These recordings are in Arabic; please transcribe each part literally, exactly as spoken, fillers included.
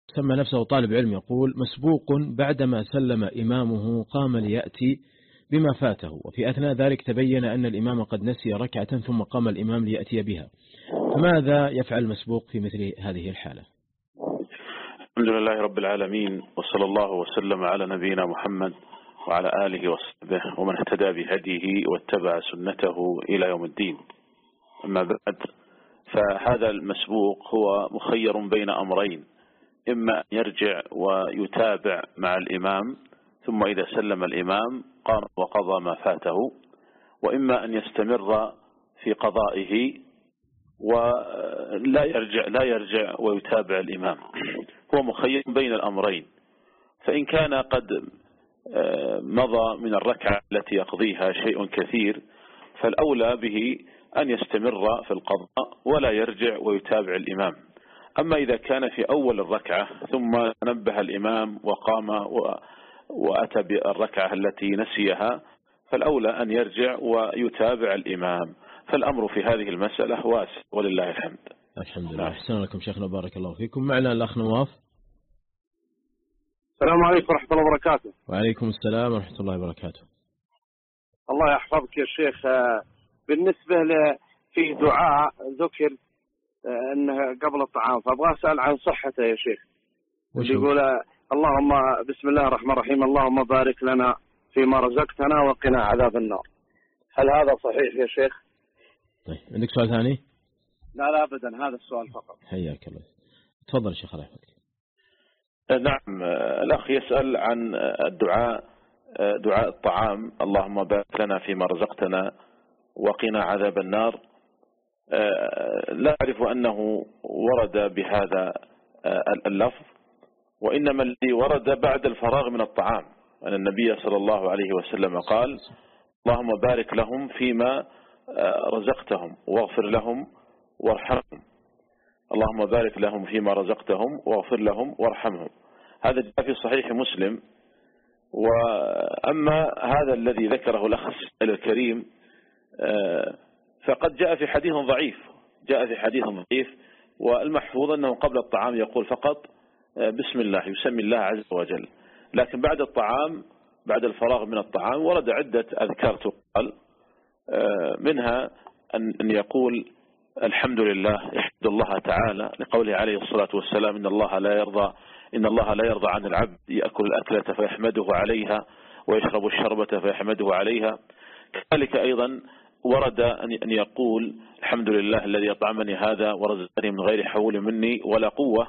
سمى نفسه طالب علم يقول: مسبوق بعدما سلم إمامه قام ليأتي بما فاته، وفي أثناء ذلك تبين أن الإمام قد نسي ركعة ثم قام الإمام ليأتي بها، فماذا يفعل المسبوق في مثل هذه الحالة؟ الحمد لله رب العالمين، وصلى الله وسلم على نبينا محمد وعلى آله وصحبه ومن اهتدى بهديه واتبع سنته إلى يوم الدين. أما بعد، فهذا المسبوق هو مخير بين أمرين: إما أن يرجع ويتابع مع الإمام ثم إذا سلم الإمام قام وقضى ما فاته، وإما أن يستمر في قضائه ولا يرجع لا يرجع ويتابع الإمام. هو مخير بين الأمرين، فإن كان قد مضى من الركعة التي يقضيها شيء كثير فالأولى به أن يستمر في القضاء ولا يرجع ويتابع الإمام. أما إذا كان في أول الركعة ثم نبه الإمام وقام وأتى بالركعة التي نسيها فالأولى أن يرجع ويتابع الإمام. فالأمر في هذه المسألة واسع ولله الحمد. الحمد لله. أحسن لكم شيخنا، بارك الله فيكم. معنا الأخ نواف. السلام عليكم ورحمة الله وبركاته. وعليكم السلام ورحمة الله وبركاته. الله يحفظك يا شيخ. بالنسبة ل في دعاء ذكر أنه قبل الطعام، فأبغى أسأل عن صحته يا شيخ. يقول: اللهم بسم الله الرحمن الرحيم اللهم بارك لنا فيما رزقتنا وقنا عذاب النار. هل هذا صحيح يا شيخ؟ طيب، عندك سؤال ثاني؟ لا لا أبدا، هذا السؤال فقط. حياك الله. تفضل شيخ الله يحفظك. نعم، الأخ يسأل عن الدعاء دعاء الطعام: اللهم بارك لنا فيما رزقتنا وقنا عذاب النار. لا أعرف أنه ورد بهذا اللفظ، وإنما الذي ورد بعد الفراغ من الطعام أن النبي صلى الله عليه وسلم قال: اللهم بارك لهم فيما رزقتهم واغفر لهم وارحمهم. اللهم بارك لهم فيما رزقتهم واغفر لهم وارحمهم. هذا جاء في صحيح مسلم. وأما هذا الذي ذكره الأخ الكريم فقد جاء في حديث ضعيف جاء في حديث ضعيف والمحفوظ أنه قبل الطعام يقول فقط بسم الله، يسمي الله عز وجل. لكن بعد الطعام، بعد الفراغ من الطعام، ورد عدة أذكار تقال، منها أن يقول الحمد لله، يحمد الله تعالى لقوله عليه الصلاة والسلام: إن الله لا يرضى إن الله لا يرضى عن العبد يأكل الأكلة فيحمده عليها ويشرب الشربة فيحمده عليها. كذلك أيضا ورد أن يقول الحمد لله الذي أطعمني هذا ورزقني من غير حول مني ولا قوة.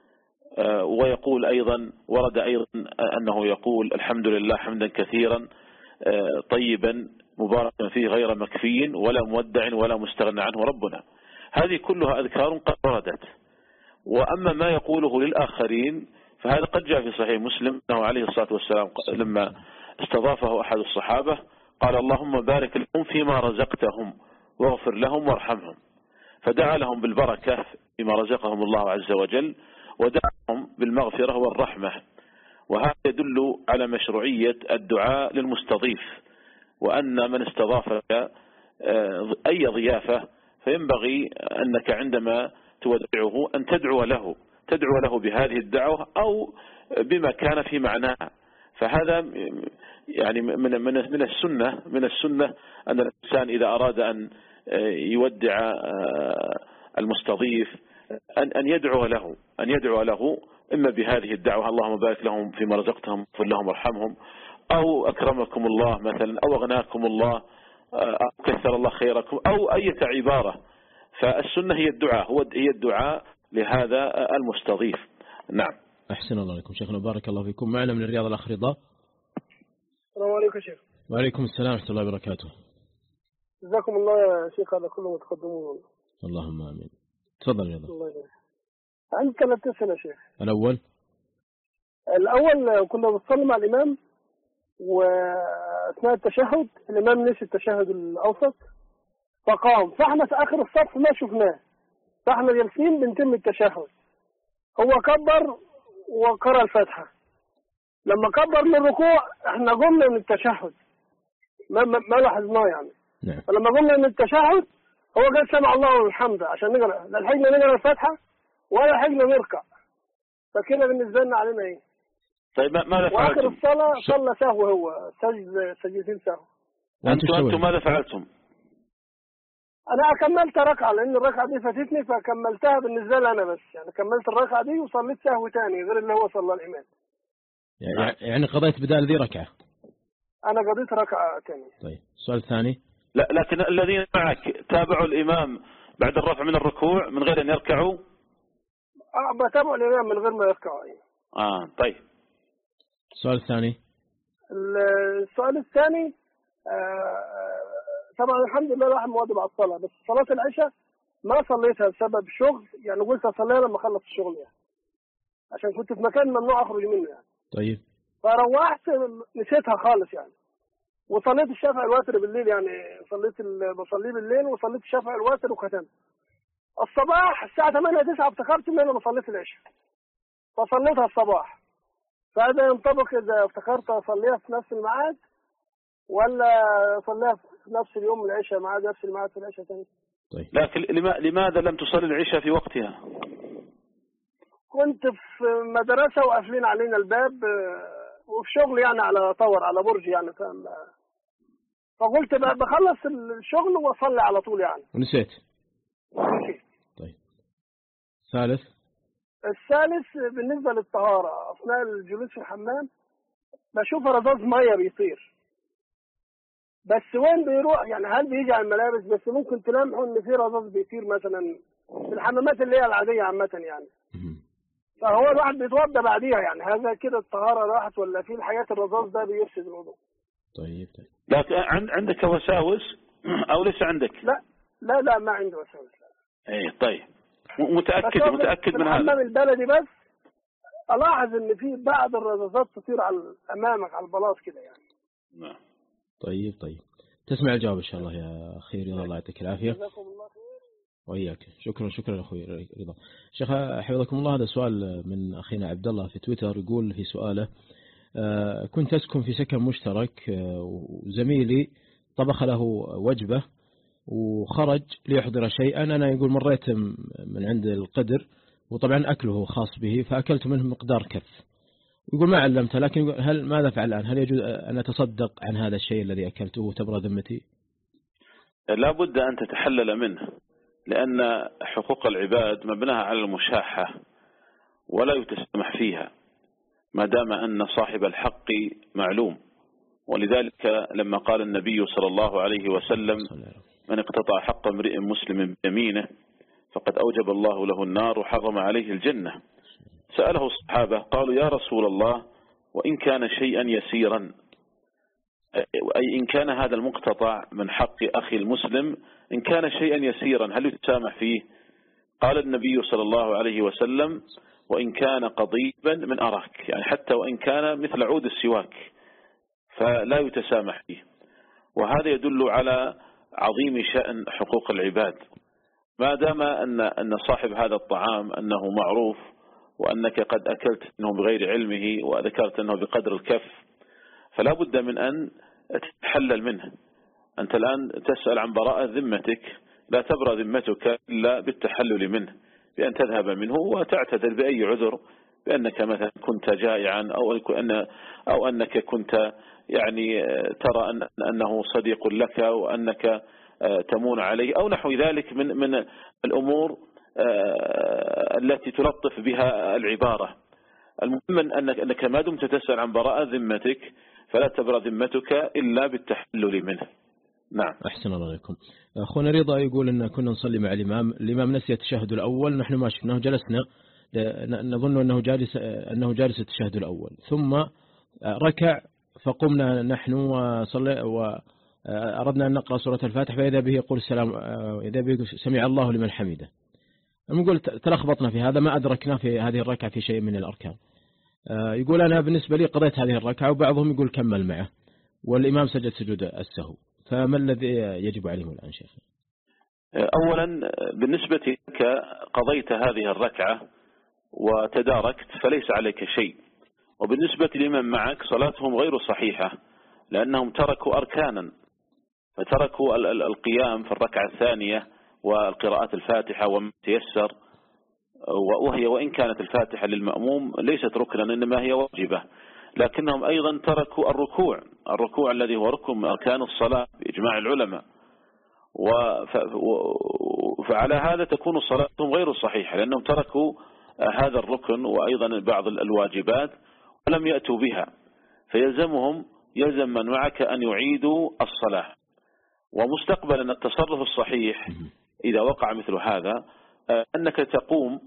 ويقول أيضا ورد أيضا أنه يقول الحمد لله حمدا كثيرا طيبا مباركا فيه غير مكفي ولا مودع ولا مستغنى عنه ربنا. هذه كلها أذكار قد وردت. وأما ما يقوله للآخرين فهذا قد جاء في صحيح مسلم أنه عليه الصلاة والسلام لما استضافه أحد الصحابة قال: اللهم بارك لهم فيما رزقتهم واغفر لهم وارحمهم. فدعا لهم بالبركة فيما رزقهم الله عز وجل، ودعاهم بالمغفرة والرحمة. وهذا يدل على مشروعية الدعاء للمستضيف، وأن من استضافك أي ضيافة فينبغي أنك عندما تودعه أن تدعو له تدعو له بهذه الدعوة أو بما كان في معناها. فهذا يعني من من من السنة من السنة أن الإنسان إذا أراد أن يودع المستضيف أن أن يدعو له أن يدعو له إما بهذه الدعوة: اللهم بارك لهم فيما رزقتهم واغفر لهم وارحمهم، أو أكرمكم الله مثلا، أو أغناكم الله، أو كثر الله خيركم، أو أي عبارة. فالسنة هي الدعاء هو هي الدعاء لهذا المستضيف. نعم. أحسن الله عليكم شيخنا، بارك الله فيكم. معنا من الرياض الأخ رضا. السلام عليكم شيخ. وعليكم السلام ورحمة الله وبركاته. جزاكم الله يا شيخ، هذا كله متقدمون. اللهم آمين. تفضل يا رضا. الله يبارك. عندي ثلاث أسئلة يا شيخ. الأول الأول كنا بنصلي مع الإمام، وأثناء التشهد الإمام نسي التشهد الأوسط فقام، فاحنا في آخر الصف ما شفناه، فاحنا جالسين بنتم التشهد. هو كبر وقرأ الفاتحة. لما كبر للركوع احنا قمنا من التشهد، ما ما, ما لاحظناه يعني. نعم. فلما قمنا من التشهد هو قال سمع الله والحمد، عشان نقرأ لا لحقنا نقرأ الفاتحة ولا لحقنا نركع. فكده بالنسبة لنا علينا إيه؟ طيب ماذا وآخر فعلتم؟ الصلاة صلى سهو، هو سجد سجدتين سهو. أنتم أنتم ماذا فعلتم؟ أنا كملت ركعة لأن الركعة دي فاتتني فكملتها بالنسبة لي أنا بس، يعني كملت الركعة دي وصليت سهو تاني غير اللي هو صلى الإمام. يعني قضيت بدال ذي ركعة؟ أنا قضيت ركعة تاني. طيب السؤال الثاني. لا لكن الذين معك تابعوا الإمام بعد الرفع من الركوع من غير أن يركعوا؟ أه بتابع الإمام من غير ما يركعوا. آه طيب. السؤال الثاني. السؤال الثاني آه طبعا الحمد لله الواحد مواظب على الصلاة، بس صلاة العشاء ما صليتها بسبب شغل، يعني قلت أصليها لما أخلص الشغل يعني، عشان كنت في مكان ممنوع أخرج منه يعني. طيب. فروحت نسيتها خالص يعني، وصليت الشفع الوتر بالليل، يعني صليت بصليه بالليل وصليت الشفع الوتر وختمت. الصباح الساعة ثمانية تسعة افتكرت إن أنا ما صليت العشاء، فصليتها الصباح. فهذا ينطبق إذا افتكرت أصليها في نفس الميعاد ولا أصليها في نفس اليوم العشاء مع نفس الميعاد في العشاء ثاني. طيب. لكن لماذا لم تصلي العشاء في وقتها؟ كنت في مدرسة وقافلين علينا الباب وفي شغل يعني على طور على برج يعني، فقلت بقى بخلص الشغل واصلي على طول يعني. ونسيت. نسيت. طيب. ثالث. الثالث بالنسبة للطهارة أثناء الجلوس في الحمام بشوف رذاذ مية بيطير، بس وين بيروح يعني؟ هل بيجي على الملابس؟ بس ممكن تلمحوا إن في رذاذ بيطير مثلا في الحمامات اللي هي العادية عامة يعني. فهو الواحد بيتوضى بعديها يعني، هذا كده الطهارة راحت ولا في الحياة الرذاذ ده بيفسد الوضوء؟ طيب طيب. لكن عندك وساوس أو ليس عندك؟ لا لا لا ما عندي وساوس. ايه طيب. متأكد متأكد من هذا؟ في الحمام البلدي بس ألاحظ إن في بعض الرذاذات تطير على أمامك على البلاط كده يعني. نعم. طيب طيب. تسمع الجواب إن شاء الله يا أخي رضا، الله يعطيك العافية. جزاكم الله خير. وإياك. شكرا شكرا أخوي رضا. شيخ حفظكم الله، هذا سؤال من أخينا عبد الله في تويتر، يقول في سؤاله: كنت أسكن في سكن مشترك وزميلي طبخ له وجبة وخرج ليحضر شيئا، أنا يقول مريت من عند القدر وطبعا أكله خاص به فأكلت منه مقدار كف، يقول ما علمته، لكن هل ماذا أفعل الآن؟ هل يجوز أن أتصدق عن هذا الشيء الذي أكلته وتبرى ذمتي؟ لا بد أن تتحلل منه، لأن حقوق العباد مبناها على المشاحة ولا يتسمح فيها ما دام أن صاحب الحق معلوم. ولذلك لما قال النبي صلى الله عليه وسلم: من اقتطع حق امرئ مسلم بيمينه فقد أوجب الله له النار وحرم عليه الجنة، سأله الصحابة قالوا: يا رسول الله وإن كان شيئا يسيرا، أي إن كان هذا المقتطع من حق أخي المسلم إن كان شيئا يسيرا هل يتسامح فيه؟ قال النبي صلى الله عليه وسلم: وإن كان قضيبا من أراك، يعني حتى وإن كان مثل عود السواك فلا يتسامح فيه. وهذا يدل على عظيم شأن حقوق العباد، ما دام أن أن صاحب هذا الطعام أنه معروف وأنك قد أكلت منه بغير علمه وذكرت أنه بقدر الكف، فلا بد من أن تتحلل منه. أنت الآن تسأل عن براءة ذمتك، لا تبرأ ذمتك إلا بالتحلل منه، بأن تذهب منه وتعتذر بأي عذر، بأنك مثلا كنت جائعا أو أن أو أنك كنت يعني ترى أن أنه صديق لك وأنك تمون عليه أو نحو ذلك من من الأمور التي تلطف بها العبارة. المهم أنك أنك ما دمت تسأل عن براءة ذمتك فلا تبرأ ذمتك إلا بالتحلل منه. نعم. أحسن الله عليكم. أخونا رضا يقول إن كنا نصلي مع الإمام، الإمام نسي التشهد الأول، نحن ما شفناه، جلسنا نظن أنه جالس أنه جالس التشهد الأول، ثم ركع فقمنا نحن وصلي وأردنا أن نقرأ سورة الفاتحة فإذا به يقول السلام، إذا به سمع الله لمن حمده. نقول تلخبطنا في هذا، ما أدركنا في هذه الركعة في شيء من الأركان. يقول أنا بالنسبة لي قضيت هذه الركعة، وبعضهم يقول كمل معه والإمام سجد سجود السهو، فما الذي يجب عليهم الآن شيخ؟ أولا بالنسبة لك قضيت هذه الركعة وتداركت فليس عليك شيء، وبالنسبة لمن معك صلاتهم غير صحيحة لأنهم تركوا أركانا، فتركوا القيام في الركعة الثانية والقراءة الفاتحة وما تيسر، وهي وإن كانت الفاتحة للمأموم ليست ركنا إنما هي واجبة، لكنهم أيضا تركوا الركوع الركوع الذي هو ركن من أركان الصلاة بإجماع العلماء، فعلى هذا تكون صلاتهم غير صحيحة لأنهم تركوا هذا الركن وأيضا بعض الواجبات ولم يأتوا بها، فيلزمهم يلزم من معك أن يعيدوا الصلاة. ومستقبلا التصرف الصحيح إذا وقع مثل هذا أنك تقوم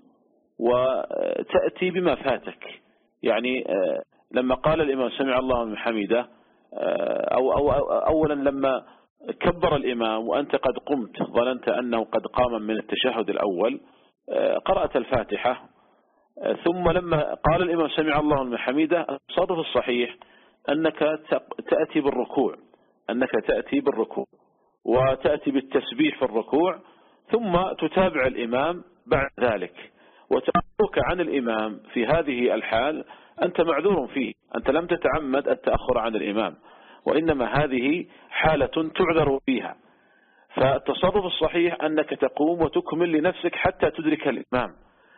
وتأتي بما فاتك. يعني لما قال الإمام سمع الله من حميده أو, أو, أو أولا لما كبر الإمام وأنت قد قمت ظننت أنه قد قام من التشهد الأول قرأت الفاتحة، ثم لما قال الإمام سمع الله من حميده التصرف الصحيح أنك تأتي بالركوع أنك تأتي بالركوع وتأتي بالتسبيح في الركوع ثم تتابع الإمام بعد ذلك. وتأخرك عن الإمام في هذه الحال أنت معذور فيه، أنت لم تتعمد التأخر عن الإمام، وإنما هذه حالة تعذر فيها. فالتصرف الصحيح أنك تقوم وتكمل لنفسك حتى تدرك الإمام،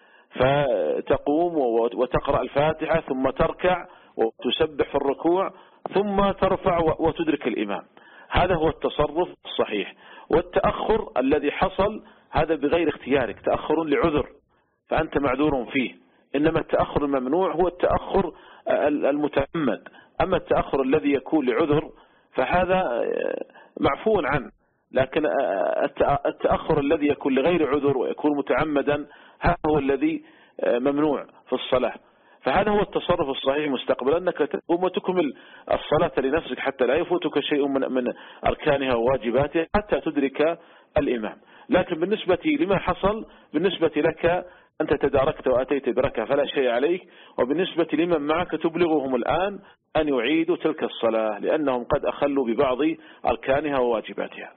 فتقوم وتقرأ الفاتحة ثم تركع وتسبح في الركوع ثم ترفع وتدرك الإمام. هذا هو التصرف الصحيح. والتأخر الذي حصل هذا بغير اختيارك، تأخر لعذر فأنت معذور فيه، إنما التأخر الممنوع هو التأخر المتعمد. أما التأخر الذي يكون لعذر فهذا معفو عنه، لكن التأخر الذي يكون لغير عذر ويكون متعمدا هذا هو الذي ممنوع في الصلاة. فهذا هو التصرف الصحيح مستقبلا، أنك تقوم وتكمل الصلاة لنفسك حتى لا يفوتك شيء من من أركانها وواجباتها حتى تدرك الإمام. لكن بالنسبة لما حصل بالنسبة لك أنت تداركت وأتيت بركة فلا شيء عليك، وبالنسبة لمن معك تبلغهم الآن أن يعيدوا تلك الصلاة لأنهم قد أخلوا ببعض أركانها وواجباتها.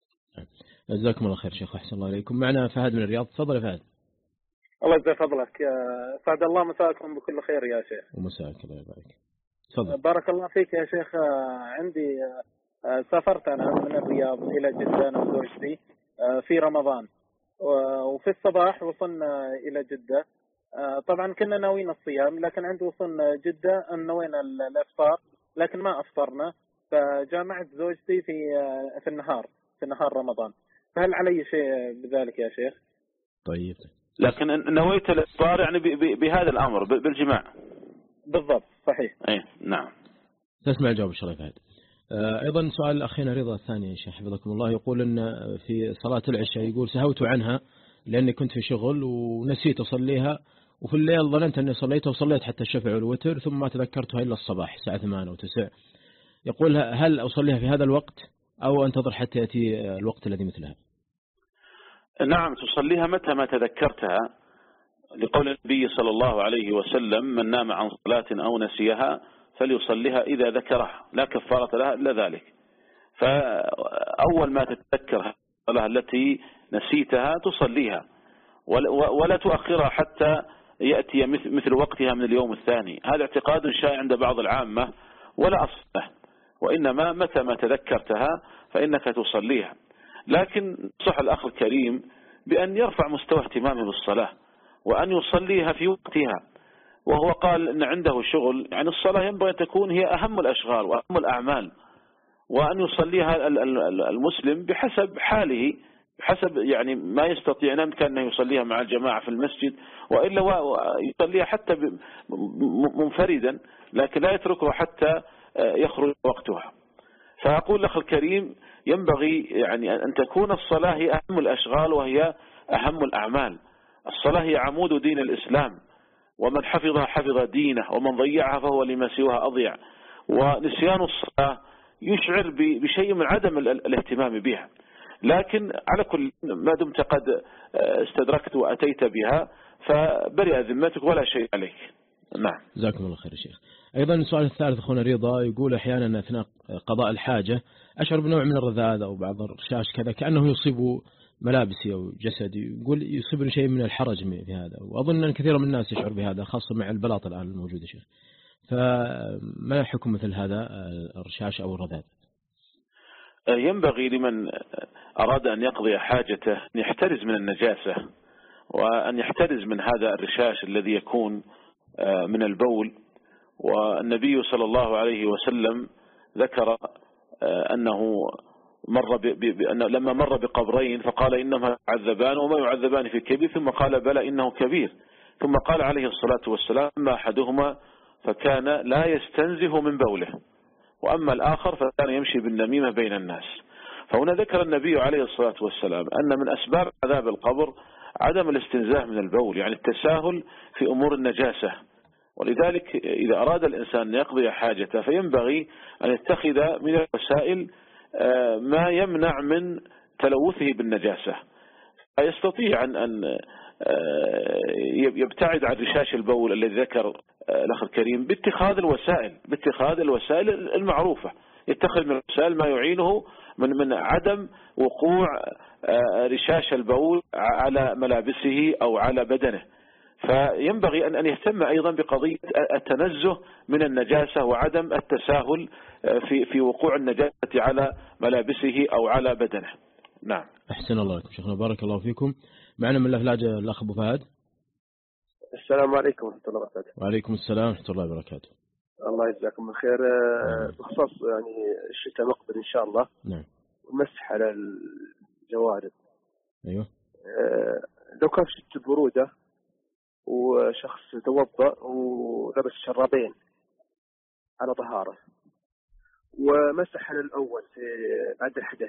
جزاكم الله خير شيخ، أحسن الله عليكم. معنا فهد من الرياض، تفضل يا فهد. الله يجزاك فضلك، سعد الله مساءكم بكل خير يا شيخ. ومساءك الله يبارك. تفضل. بارك الله فيك يا شيخ. عندي سافرت أنا من الرياض إلى جدة أنا وزوجتي في رمضان، وفي الصباح وصلنا إلى جدة. طبعا كنا ناويين الصيام، لكن عند وصلنا جدة نوينا الإفطار لكن ما أفطرنا، فجامعت زوجتي في في النهار في نهار رمضان، فهل علي شيء بذلك يا شيخ؟ طيب. لكن نويت الإفطار يعني بهذا الأمر بالجماع. بالضبط صحيح. أي نعم. تسمع الجواب إن شاء الله فهد. أيضا سؤال أخينا رضا الثاني يا شيخ حفظكم الله، يقول أن في صلاة العشاء يقول سهوت عنها لأني كنت في شغل ونسيت أصليها، وفي الليل ظننت أني صليتها وصليت حتى الشفع والوتر ثم ما تذكرتها إلا الصباح الساعة ثمانية أو تسعة. يقول هل أصليها في هذا الوقت أو أنتظر حتى يأتي الوقت الذي مثلها؟ نعم تصليها متى ما تذكرتها، لقول النبي صلى الله عليه وسلم من نام عن صلاة أو نسيها فليصليها إذا ذكرها لا كفارة لها إلا ذلك. فأول ما تتذكر الصلاة التي نسيتها تصليها ولا تؤخرها حتى يأتي مثل وقتها من اليوم الثاني. هذا اعتقاد شائع عند بعض العامة ولا أصل له، وإنما متى ما تذكرتها فإنك تصليها. لكن صح الأخ الكريم بأن يرفع مستوى اهتمامه بالصلاة وأن يصليها في وقتها، وهو قال أن عنده شغل، يعني الصلاة ينبغي أن تكون هي أهم الأشغال وأهم الأعمال، وأن يصليها المسلم بحسب حاله بحسب يعني ما يستطيع. أن كان يصليها مع الجماعة في المسجد، وإلا يصليها حتى منفردا، لكن لا يتركه حتى يخرج وقتها. فأقول لك الكريم ينبغي يعني أن تكون الصلاة هي أهم الأشغال وهي أهم الأعمال. الصلاة هي عمود دين الإسلام، ومن حفظها حفظ دينه، ومن ضيعها فهو لما سواها أضيع. ونسيان الصلاة يشعر بشيء من عدم الاهتمام بها، لكن على كل ما دمت قد استدركت وأتيت بها فبرئ ذمتك ولا شيء عليك. نعم. جزاكم الله خير يا شيخ. أيضا السؤال الثالث أخونا رضا يقول أحيانا أثناء قضاء الحاجة أشعر بنوع من الرذاذ أو بعض الرشاش كذا كأنه يصيب ملابسي أو جسدي، يقول يصيبني شيء من الحرج في هذا، وأظن أن كثير من الناس يشعر بهذا خاصة مع البلاط الآن الموجود يا شيخ. فما حكم مثل هذا الرشاش أو الرذاذ؟ ينبغي لمن أراد أن يقضي حاجته أن يحترز من النجاسة وأن يحترز من هذا الرشاش الذي يكون من البول. والنبي صلى الله عليه وسلم ذكر أنه مر ب... ب... أنه لما مر بقبرين فقال إنما يعذبان وما يعذبان في كبير، ثم قال بلى إنه كبير، ثم قال عليه الصلاة والسلام أما أحدهما فكان لا يستنزه من بوله، وأما الآخر فكان يمشي بالنميمة بين الناس. فهنا ذكر النبي عليه الصلاة والسلام أن من أسباب عذاب القبر عدم الاستنزاه من البول، يعني التساهل في أمور النجاسة. ولذلك إذا أراد الإنسان أن يقضي حاجته فينبغي أن يتخذ من الوسائل ما يمنع من تلوثه بالنجاسة، فيستطيع أن يبتعد عن رشاش البول الذي ذكر الأخ الكريم باتخاذ الوسائل باتخاذ الوسائل المعروفة، يتخذ من الوسائل ما يعينه من من عدم وقوع رشاش البول على ملابسه أو على بدنه. فينبغي أن يهتم أيضا بقضية التنزه من النجاسة وعدم التساهل في في وقوع النجاسة على ملابسه أو على بدنه. نعم. أحسن الله لكم شيخنا، بارك الله فيكم. معنا من الأفلاج الأخ أبو فهد. السلام عليكم ورحمة الله وبركاته. وعليكم السلام ورحمة الله وبركاته. الله يجزاكم الخير. بخصوص يعني الشتاء مقبل إن شاء الله. نعم. والمسح على الجوارب. أيوه. لو كان شتاء برودة وشخص توضأ ولبس شرابين على طهارة ومسح على الأول في بعد الحدث،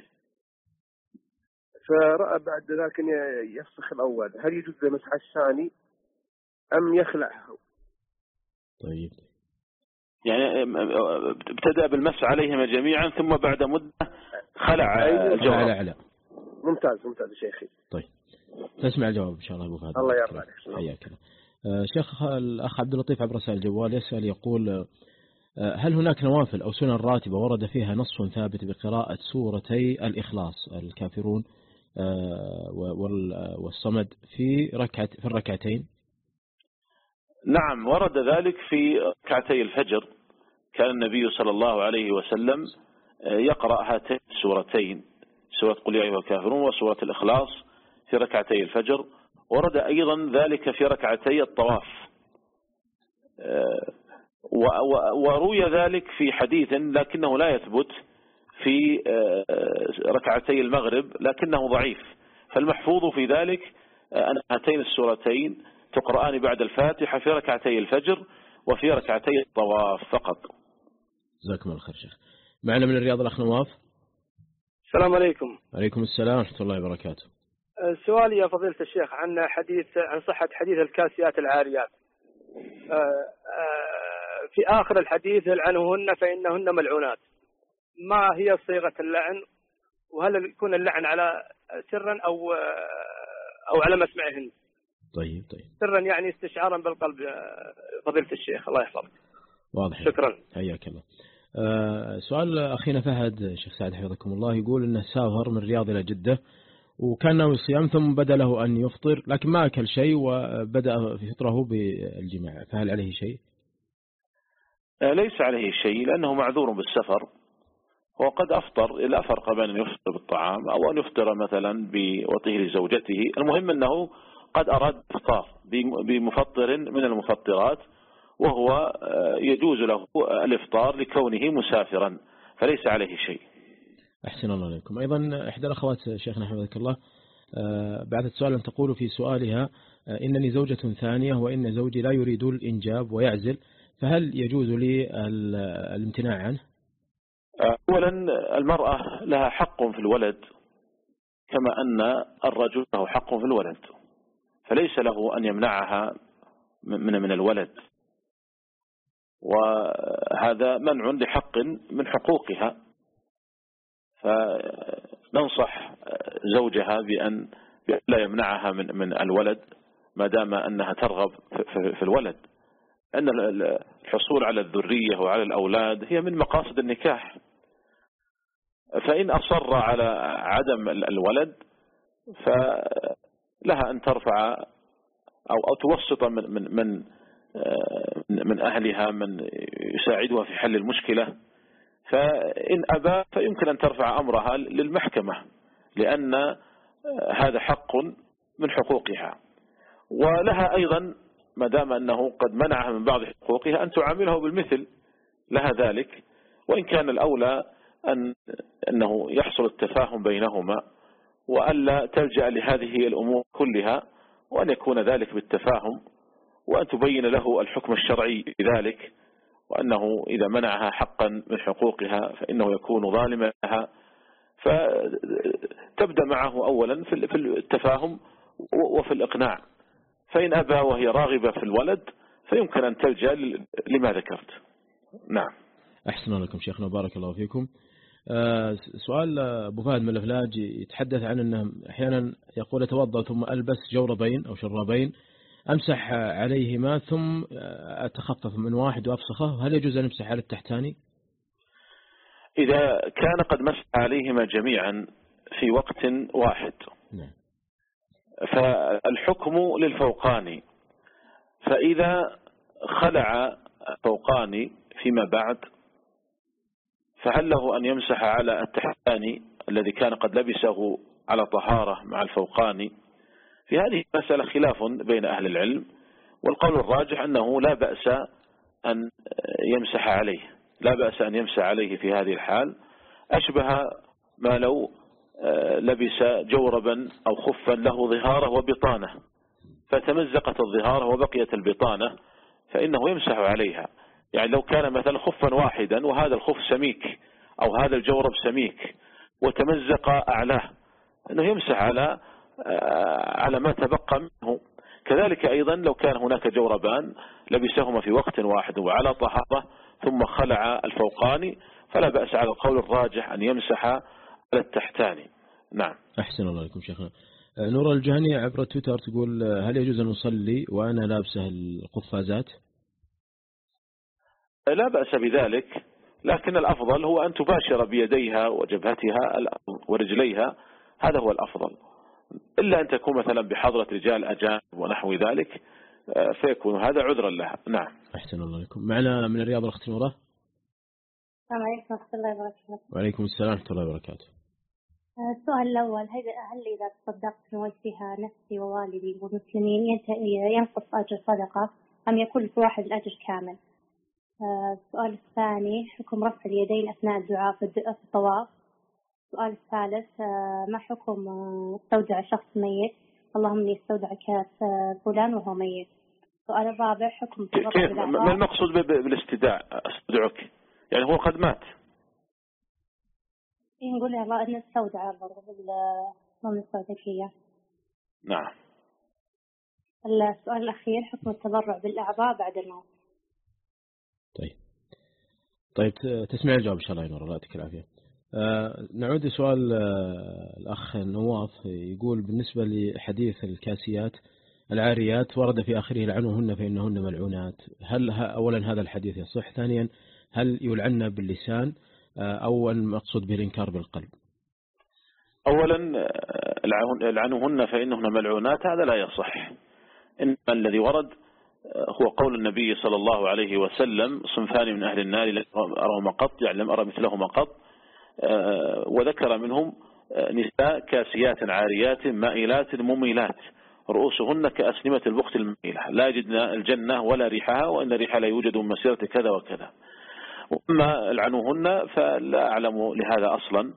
فرأى بعد ذلك أن يفسخ الأول، هل يجوز المسح الثاني أم يخلعه؟ طيب، يعني ابتدأ بالمسح عليهما جميعا ثم بعد مدة خلع الجواب. أيوة. ممتاز ممتاز شيخي. طيب، تسمع الجواب إن شاء الله أبو فهد. الله يرضى عليك. حياك الله. شيخ الأخ عبد اللطيف عبر رسائل الجوال يسأل يقول: هل هناك نوافل أو سنن راتبة ورد فيها نص ثابت بقراءة سورتي الإخلاص الكافرون والصمد في ركعة في الركعتين؟ نعم، ورد ذلك في ركعتي الفجر. كان النبي صلى الله عليه وسلم يقرأ هاتين السورتين، سورة قل يا أيها الكافرون وسورة الإخلاص في ركعتي الفجر. ورد أيضا ذلك في ركعتي الطواف، وروي ذلك في حديث لكنه لا يثبت في ركعتي المغرب لكنه ضعيف. فالمحفوظ في ذلك أن هاتين السورتين تقرآن بعد الفاتحة في ركعتي الفجر وفي ركعتي الطواف فقط. جزاكم الله خير شيخ. معنا من الرياض الأخ نواف. السلام عليكم. عليكم السلام ورحمة الله وبركاته. سؤالي يا فضيلة الشيخ عن حديث عن صحة حديث الكاسيات العاريات. في آخر الحديث لعنهن فإنهن ملعونات، ما هي صيغة اللعن؟ وهل يكون اللعن على سرا أو أو على مسمعهن؟ طيب طيب. سرا يعني استشعارا بالقلب فضيلة الشيخ، الله يحفظك. واضح. شكرا. حياك الله. أه سؤال أخينا فهد شيخ سعد حفظكم الله، يقول إنه سافر من الرياض إلى جدة وكان ناوي الصيام ثم بدا له أن يفطر لكن ما أكل شيء وبدأ فطره بالجماع، فهل عليه شيء؟ ليس عليه شيء لأنه معذور بالسفر، وقد أفطر. لا فرق بين أن يفطر بالطعام أو أن يفطر مثلا بوطيه لزوجته. المهم أنه قد أراد إفطار بمفطر من المفطرات، وهو يجوز له الإفطار لكونه مسافرا، فليس عليه شيء. أحسن الله عليكم. أيضا إحدى الأخوات شيخنا حفظك الله بعثت سؤالا تقول في سؤالها: إنني زوجة ثانية وإن زوجي لا يريد الإنجاب ويعزل، فهل يجوز لي الامتناع عنه؟ أولا المرأة لها حق في الولد كما أن الرجل له حق في الولد، فليس له أن يمنعها من من الولد، وهذا منع لحق من حقوقها. فننصح زوجها بأن لا يمنعها من من الولد ما دام أنها ترغب في الولد، أن الحصول على الذرية وعلى الأولاد هي من مقاصد النكاح. فإن أصر على عدم الولد فلها أن ترفع أو أو توسط من من من من أهلها من يساعدها في حل المشكلة. فإن أبى فيمكن أن ترفع أمرها للمحكمة، لأن هذا حق من حقوقها. ولها أيضا ما دام أنه قد منعها من بعض حقوقها أن تعامله بالمثل، لها ذلك، وإن كان الأولى أن أنه يحصل التفاهم بينهما وألا تلجأ لهذه الأمور كلها، وأن يكون ذلك بالتفاهم، وأن تبين له الحكم الشرعي لذلك، وأنه إذا منعها حقا من حقوقها فإنه يكون ظالما لها، فتبدأ معه أولا في التفاهم وفي الإقناع، فإن أبى وهي راغبة في الولد فيمكن أن تلجأ لما ذكرت. نعم. أحسن لكم شيخنا بارك الله فيكم. سؤال أبو فهد من الأفلاج يتحدث عن أنه أحيانا يقول أتوضأ ثم ألبس جوربين أو شرابين أمسح عليهما ثم أتخفف من واحد وأفسخه، هل يجوز أن أمسح على التحتاني؟ إذا كان قد مسح عليهما جميعا في وقت واحد نعم. فالحكم للفوقاني، فإذا خلع الفوقاني فيما بعد فهل له أن يمسح على التحتاني الذي كان قد لبسه على طهارة مع الفوقاني؟ في هذه المسألة خلاف بين أهل العلم، والقول الراجح أنه لا بأس أن يمسح عليه، لا بأس أن يمسح عليه في هذه الحال، أشبه ما لو لبس جوربا أو خفا له ظهاره وبطانة فتمزقت الظهارة وبقيت البطانة فإنه يمسح عليها. يعني لو كان مثلا خفا واحدا وهذا الخف سميك أو هذا الجورب سميك وتمزق أعلاه أنه يمسح على على ما تبقى منه. كذلك أيضا لو كان هناك جوربان لبسهما في وقت واحد وعلى طهارة ثم خلع الفوقاني فلا بأس على القول الراجح أن يمسح على التحتاني. نعم. أحسن الله لكم شيخنا. نور الجهني عبر تويتر تقول هل يجوز أن أصلي وأنا لابسه القفازات؟ لا بأس بذلك، لكن الأفضل هو أن تباشر بيديها وجبهتها ورجليها، هذا هو الأفضل، إلا أن تكون مثلا بحضرة رجال أجانب ونحو ذلك فيكون هذا عذرا لها. نعم. أحسن الله لكم. معنا من الرياض الأخت نورة. السلام عليكم ورحمة الله وبركاته. وعليكم السلام ورحمة الله وبركاته. السؤال الأول، هل إذا تصدقت نويت فيها نفسي ووالدي والمسلمين ينقص أجر صدقة أم يكون في واحد الأجر كامل؟ السؤال الثاني، حكم رفع اليدين أثناء الدعاء في الطواف. السؤال الثالث، ما حكم استودع شخص ميت اللهم إني استودعك فلان وهو ميت. السؤال الرابع، حكم كيف ما المقصود بالاستداع؟ استودعك يعني هو قد مات؟ نقول يا الله أن استودع بالضمن السودكية. نعم. السؤال الأخير، حكم التبرع بالأعضاء بعد الموت. طيب طيب تسمع الجواب إن شاء الله ينور الله يعطيك العافية. آه نعود لسؤال آه الأخ نواف، يقول بالنسبة لحديث الكاسيات العاريات ورد في آخره لعنوهن فإنهن ملعونات، هل أولا هذا الحديث يصح؟ ثانيا هل يلعن باللسان آه أو المقصود به الإنكار بالقلب؟ أولا لعنوهن فإنهن ملعونات هذا لا يصح، إن الذي ورد هو قول النبي صلى الله عليه وسلم صنفان من أهل النار لم أرهما قط يعني لم أرى مثلهما قط، وذكر منهم نساء كاسيات عاريات مائلات مميلات رؤوسهن كأسنمة البخت المائلة لا يجدن الجنة ولا ريحها وإن ريحها لا يوجد من مسيرة كذا وكذا. وأما العنوهن فلا أعلم لهذا أصلا،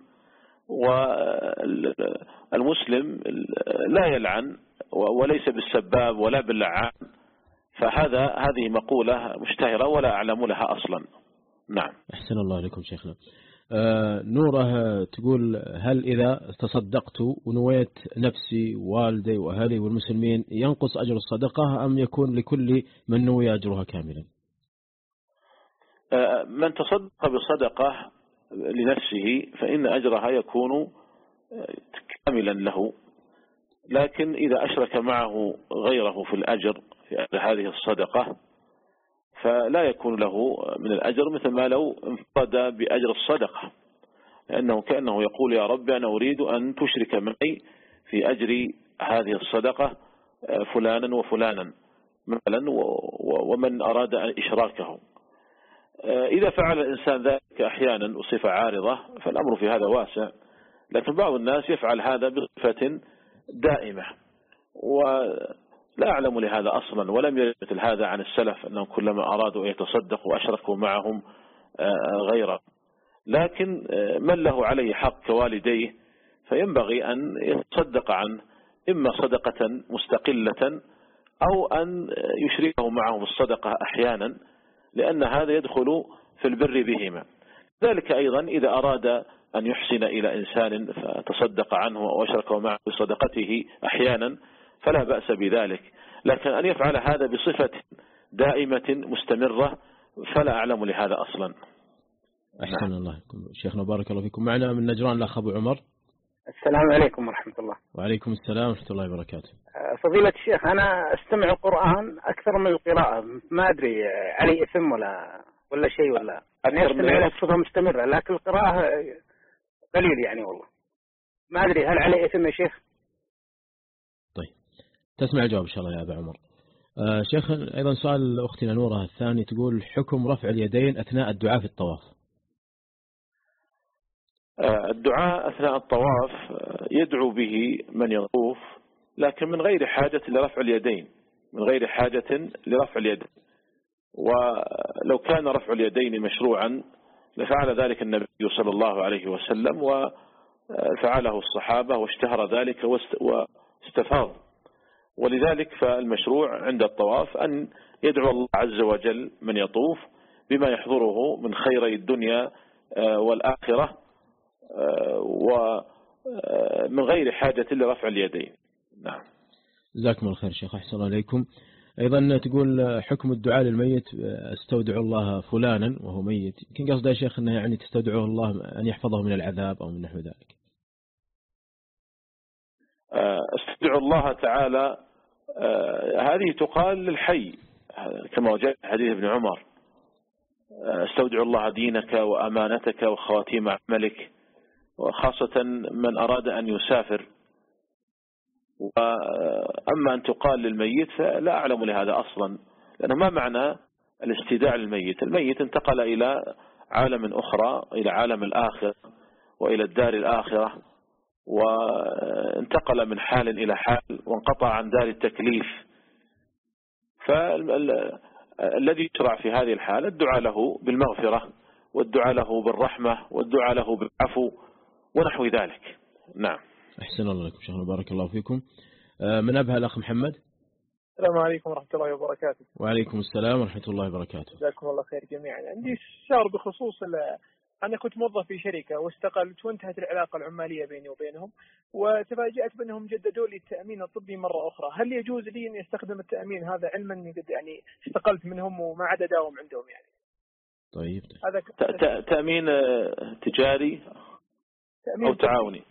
والمسلم لا يلعن وليس بالسباب ولا باللعان، فهذا هذه مقولة مشتهرة ولا أعلم لها أصلا. نعم. أحسن الله لكم شيخنا. آه نوره تقول هل إذا تصدقت ونويت نفسي والدي وأهلي والمسلمين ينقص أجر الصدقة أم يكون لكل من نوي أجرها كاملا؟ آه من تصدق بصدقة لنفسه فإن أجرها يكون كاملا له، لكن إذا أشرك معه غيره في الأجر في هذه الصدقة فلا يكون له من الأجر مثل ما لو انفرد بأجر الصدقة، لأنه كأنه يقول يا رب أنا أريد أن تشرك معي في أجر هذه الصدقة فلانا وفلانا مثلا ومن أراد إشراكه. إذا فعل الإنسان ذلك أحيانا وصفة عارضة فالأمر في هذا واسع، لكن بعض الناس يفعل هذا بصفة دائمة، لا أعلم لهذا أصلا، ولم يرد مثل هذا عن السلف أنهم كلما أرادوا أن يتصدقوا أشركوا معهم غيره. لكن من له عليه حق كوالديه فينبغي أن يتصدق عنه، إما صدقة مستقلة أو أن يشركه معه بالصدقة أحيانا، لأن هذا يدخل في البر بهما. ذلك أيضا إذا أراد أن يحسن إلى إنسان فتصدق عنه أو أشركه معه بصدقته أحيانا فلا بأس بذلك، لكن أن يفعل هذا بصفة دائمة مستمرة فلا أعلم لهذا أصلا. أحسن الله عليكم شيخنا، بارك الله فيكم. معنا من نجران الأخ أبو عمر. السلام عليكم ورحمة الله. وعليكم السلام ورحمة الله وبركاته. فضيلة الشيخ، أنا أستمع القرآن أكثر من القراءة، ما أدري علي إثم ولا ولا شيء، ولا أنا أستمع إلى بصفة مستمرة، لكن القراءة قليل يعني والله، ما أدري هل علي إثم يا شيخ؟ طيب تسمع الجواب إن شاء الله يا أبو عمر. آه شيخ، أيضا سؤال أختنا نورة الثاني، تقول حكم رفع اليدين أثناء الدعاء في الطواف. الدعاء أثناء الطواف يدعو به من يطوف، لكن من غير حاجة لرفع اليدين، من غير حاجة لرفع اليدين. ولو كان رفع اليدين مشروعا لفعل ذلك النبي صلى الله عليه وسلم وفعله الصحابة واشتهر ذلك واستفاض. ولذلك فالمشروع عند الطواف أن يدعو الله عز وجل من يطوف بما يحضره من خيري الدنيا والآخرة، ومن غير حاجة لرفع اليدين. نعم. جزاكم الله خير شيخ، أحسن عليكم. أيضا تقول حكم الدعاء للميت، استودع الله فلانا وهو ميت، يمكن قصد يا شيخ أنه يعني تستودعه الله أن يحفظه من العذاب أو من نحو ذلك. استودع الله تعالى هذه تقال للحي كما جاء حديث ابن عمر، استودع الله دينك وأمانتك وخواتيم عملك، وخاصة من أراد أن يسافر. وأما أن تقال للميت فلا أعلم لهذا أصلا، لأنه ما معنى الاستداع للميت؟ الميت انتقل إلى عالم أخرى، إلى عالم الآخرة وإلى الدار الآخرة، وانتقل من حال إلى حال وانقطع عن دار التكليف. فالذي يشرع في هذه الحالة الدعاء له بالمغفرة والدعاء له بالرحمة والدعاء له بالعفو ونحو ذلك. نعم. أحسن الله لكم شيخنا، بارك الله فيكم. من أبها الأخ محمد. السلام عليكم ورحمة الله وبركاته. وعليكم السلام ورحمة الله وبركاته. جزاكم الله خير جميعا. عندي استفسار بخصوص أنا كنت موظف في شركة واستقلت وانتهت العلاقة العمالية بيني وبينهم، وتفاجأت بأنهم جددوا لي التأمين الطبي مرة أخرى. هل يجوز لي أن أستخدم التأمين هذا علما أني قد يعني استقلت منهم وما عاد أداوم عندهم يعني؟ طيب. هذا تأمين تجاري تأمين أو تعاوني؟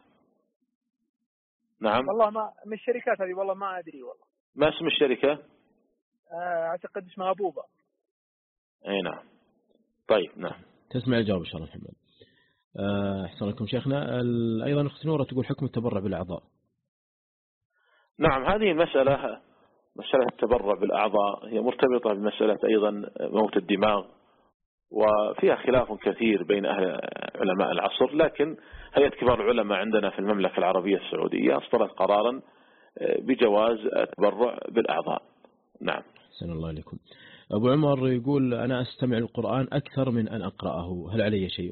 نعم. والله ما من الشركات هذه، والله ما أدري والله. ما اسم الشركة؟ أعتقد اسمها بوبا. أي نعم. طيب نعم. تسمع الجواب إن شاء الله محمد. أحسن لكم شيخنا. أيضا أخت نورة تقول حكم التبرع بالأعضاء. نعم، هذه المسألة مسألة التبرع بالأعضاء هي مرتبطة بمسألة أيضا موت الدماغ، وفيها خلاف كثير بين أهل علماء العصر، لكن هيئة كبار العلماء عندنا في المملكة العربية السعودية أصدرت قرارا بجواز التبرع بالأعضاء. نعم. أحسن الله عليكم. أبو عمر يقول أنا أستمع القرآن أكثر من أن أقرأه، هل علي شيء؟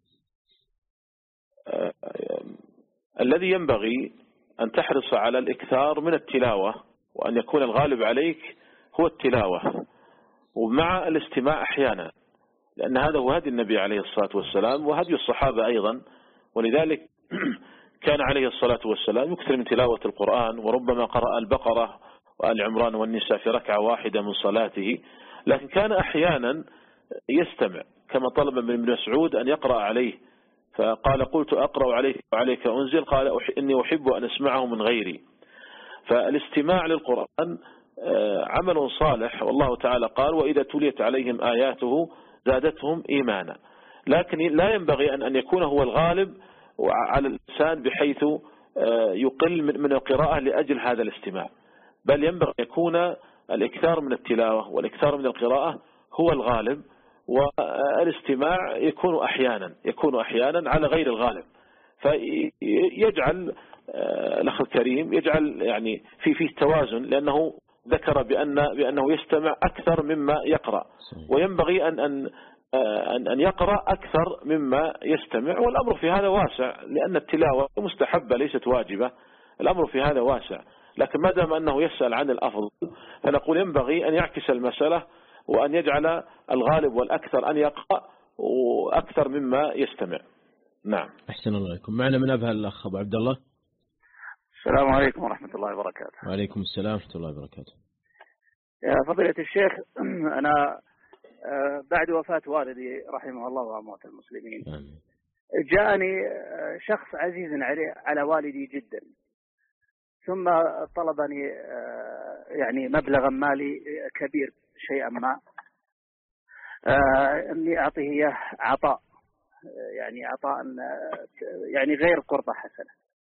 آه الذي ينبغي أن تحرص على الإكثار من التلاوة، وأن يكون الغالب عليك هو التلاوة ومع الاستماع أحيانا، لأن هذا هو هدي النبي عليه الصلاة والسلام وهدي الصحابة أيضا. ولذلك كان عليه الصلاة والسلام يكثر من تلاوة القرآن، وربما قرأ البقرة وآل عمران والنساء في ركعة واحدة من صلاته، لكن كان أحيانا يستمع كما طلب من ابن مسعود أن يقرأ عليه، فقال قلت أقرأ عليك وعليك أنزل، قال إني أحب أن أسمعه من غيري. فالاستماع للقرآن عمل صالح، والله تعالى قال وإذا تليت عليهم آياته زادتهم إيمانا، لكن لا ينبغي أن يكون هو الغالب على الإنسان بحيث يقل من القراءة لأجل هذا الاستماع، بل ينبغي أن يكون الإكثار من التلاوة والإكثار من القراءة هو الغالب، والاستماع يكون أحيانا يكون أحيانا على غير الغالب. فيجعل الأخ الكريم يجعل يعني في فيه توازن، لأنه ذكر بأن بأنه يستمع أكثر مما يقرأ، وينبغي أن أن أن أن يقرأ أكثر مما يستمع، والأمر في هذا واسع لأن التلاوة مستحبة ليست واجبة، الأمر في هذا واسع. لكن ما دام أنه يسأل عن الأفضل فنقول ينبغي أن يعكس المسألة وأن يجعل الغالب والأكثر أن يقرأ وأكثر مما يستمع. نعم. أحسن الله عليكم. معنا من أبها الأخ أبو عبد الله. السلام عليكم ورحمة الله وبركاته. وعليكم السلام ورحمة الله وبركاته. يا فضيلة الشيخ، أنا بعد وفاة والدي رحمه الله وأموات المسلمين آمين. جاءني شخص عزيز علي على والدي جدا، ثم طلبني يعني مبلغا مالي كبير شيئا ما أني أعطيه إياه عطاء، يعني عطاء يعني غير قرضة حسنة،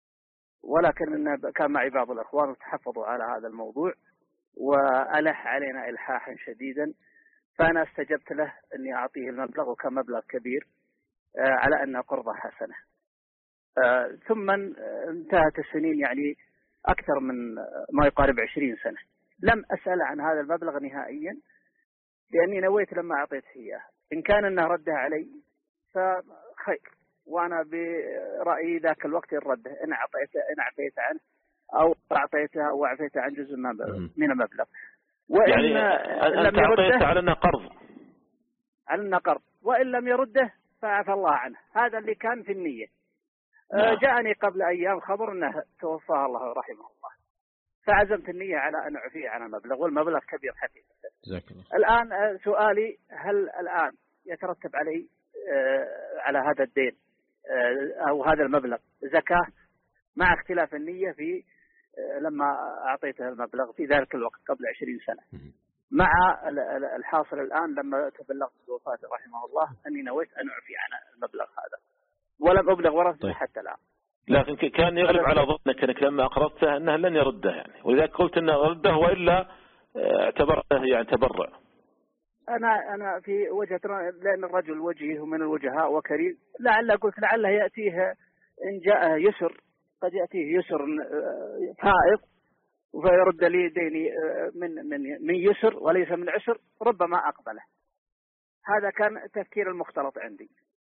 ولكن كان معي بعض الأخوان وتحفظوا على هذا الموضوع وألح علينا إلحاحا شديدا، فأنا استجبت له أني أعطيه المبلغ، وكان مبلغ كبير على أنه قرضة حسنة. ثم انتهت السنين، يعني أكثر من ما يقارب عشرين سنة، لم أسأل عن هذا المبلغ نهائيا، لأني نويت لما أعطيته إياه إن كان أنه رده علي فخير، وأنا برأيي ذاك الوقت الرده إن أعطيته إن أعطيت عنه أو أعطيته أو أعطيته عن جزء من المبلغ. وإن يعني أنت أعطيته على أنه قرض، على أنه قرض، وإن لم يرده فعفى الله عنه. هذا اللي كان في النية. نعم. جاءني قبل أيام خبر أنه توفاه الله رحمه الله، فعزمت النية على أن أعفيه عن المبلغ، والمبلغ كبير حقيقة. الآن سؤالي، هل الآن يترتب علي على هذا الدين أو هذا المبلغ زكاة، مع اختلاف النية في لما أعطيته المبلغ في ذلك الوقت قبل عشرين سنة، مع الحاصل الآن لما تبلغت بوفاته رحمه الله أني نويت أن أعفي عن المبلغ هذا، ولم أبلغ ورثته طيب. حتى الآن. لكن كان يغلب على ظنك أنك لما أقرضته أنه لن يرده، يعني ولذلك قلت أنه رده، وإلا اعتبرته يعني تبرع. أنا أنا في وجهة، لأن الرجل وجيه من الوجهاء وكريم، لعل قلت لعله يأتيه إن جاء يسر، قد يأتيه يسر فائض فيرد لي ديني من من من يسر وليس من عسر، ربما أقبله. هذا كان تفكير المختلط عندي.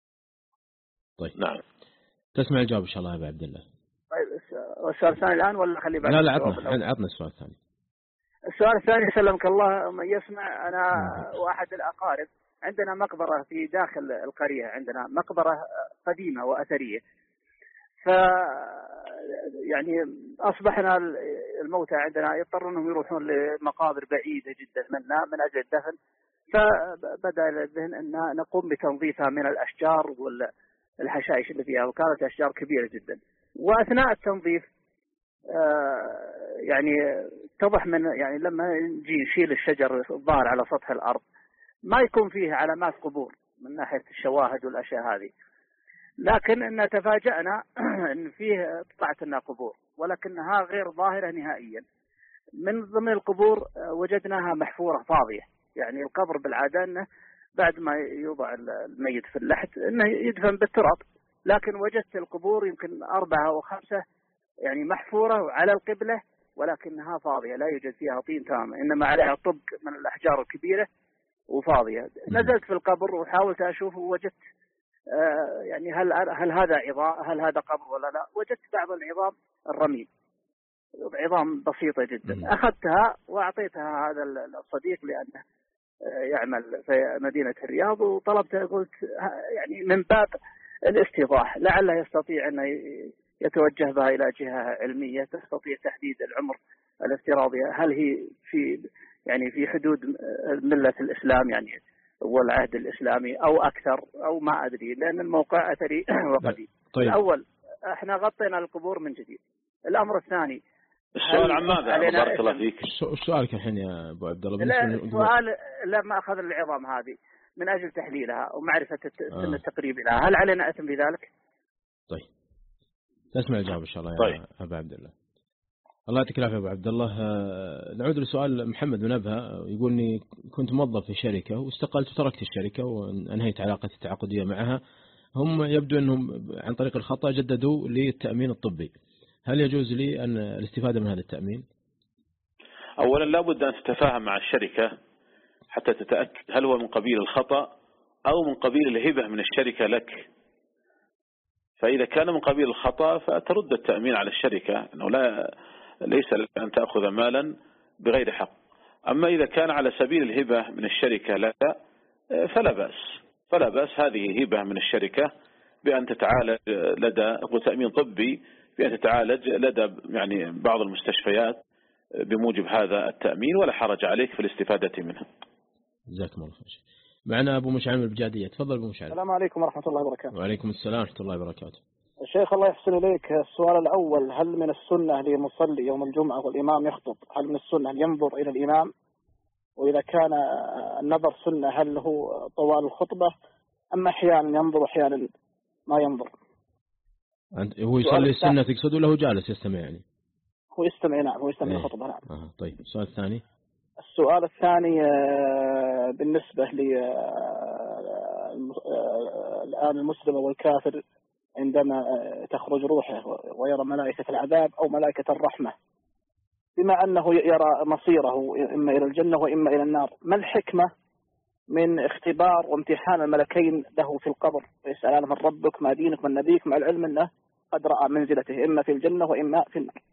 طيب نعم، تسمع الجواب إن شاء الله يا أبو عبد الله. طيب السؤال الثاني الآن ولا خلي بعد؟ لا لا عطنا عطنا السؤال الثاني. السؤال الثاني سلمك الله من يسمع، أنا واحد الأقارب عندنا مقبرة في داخل القرية، عندنا مقبرة قديمة وأثرية، ف يعني أصبحنا الموتى عندنا يضطرون أنهم يروحون لمقابر بعيدة جدا منا من أجل الدفن، فبدأ الذهن أن نقوم بتنظيفها من الأشجار والحشائش اللي فيها، وكانت أشجار كبيرة جدا. وأثناء التنظيف يعني اتضح من يعني لما نجي نشيل الشجر الظاهر على سطح الأرض ما يكون فيه علامات قبور من ناحية الشواهد والأشياء هذه، لكن إن تفاجأنا إن فيه طلعت لنا قبور، ولكنها غير ظاهرة نهائيا. من ضمن القبور وجدناها محفورة فاضية، يعني القبر بالعادة أنه بعد ما يوضع الميت في اللحد أنه يدفن بالتراب، لكن وجدت القبور يمكن أربعة أو خمسة يعني محفورة على القبلة، ولكنها فاضية لا يوجد فيها طين تماما، إنما عليها طبق من الأحجار الكبيرة وفاضية. نزلت في القبر وحاولت أشوف، ووجدت آه يعني هل هل هذا عظام، هل هذا قبر ولا لا؟ وجدت بعض العظام الرميم، عظام بسيطة جدا. أخذتها وأعطيتها هذا الصديق لأنه يعمل في مدينة الرياض، وطلبته قلت يعني من باب الاستيضاح لعله يستطيع أن يتوجه بها إلى جهة علمية تستطيع تحديد العمر الافتراضي، هل هي في يعني في حدود ملة الإسلام يعني والعهد الإسلامي أو أكثر أو ما أدري، لأن الموقع أثري وقديم. طيب. الأول احنا غطينا القبور من جديد. الأمر الثاني السؤال عن ماذا؟ بارك الله فيك. سؤالك الحين يا أبو عبد الله. لا السؤال لما أخذ العظام هذه من أجل تحليلها ومعرفة سن آه. التقريب لها، هل علينا أثم بذلك؟ طيب تسمع الجواب إن شاء الله يا طيب. أبو عبد الله. الله يعطيك العافية أبو عبد الله. نعود لسؤال محمد بن أبها، يقول إني كنت موظف في شركة واستقلت وتركت الشركة وأنهيت علاقتي التعاقدية معها. هم يبدو أنهم عن طريق الخطأ جددوا لي التأمين الطبي، هل يجوز لي أن الاستفادة من هذا التأمين؟ أولا لابد أن تتفاهم مع الشركة حتى تتأكد هل هو من قبيل الخطأ أو من قبيل الهبة من الشركة لك. فإذا كان من قبيل الخطأ فترد التأمين على الشركة، أنه لا ليس لك أن تأخذ مالا بغير حق. أما إذا كان على سبيل الهبة من الشركة لك فلا بأس، فلا بأس هذه هبة من الشركة بأن تتعالج لدى تأمين طبي، بأن تتعالج لدى يعني بعض المستشفيات بموجب هذا التأمين، ولا حرج عليك في الاستفادة منه. جزاكم الله خير. معنا أبو مشعل البجادية. تفضل أبو مشعل. السلام عليكم ورحمة الله وبركاته. وعليكم السلام ورحمة الله وبركاته. الشيخ الله يحسن إليك، السؤال الأول: هل من السنة لمصلي يوم الجمعة والإمام يخطب، هل من السنة أن ينظر إلى الإمام؟ وإذا كان النظر سنة هل هو طوال الخطبة أم أحيانا ينظر أحيانا ما ينظر؟ هو يصلي السنة تقصد ولا هو جالس يستمع يعني؟ هو يستمع. نعم هو يستمع ايه. الخطبة. نعم. آه طيب. السؤال الثاني. السؤال الثاني بالنسبة لي الآن المسلم والكافر عندما تخرج روحه ويرى ملائكة العذاب أو ملائكة الرحمة، بما أنه يرى مصيره إما إلى الجنة وإما إلى النار، ما الحكمة من اختبار وامتحان الملكين له في القبر ويسألان من ربك ما دينك من نبيك، مع العلم أنه قد رأى منزلته إما في الجنة وإما في النار؟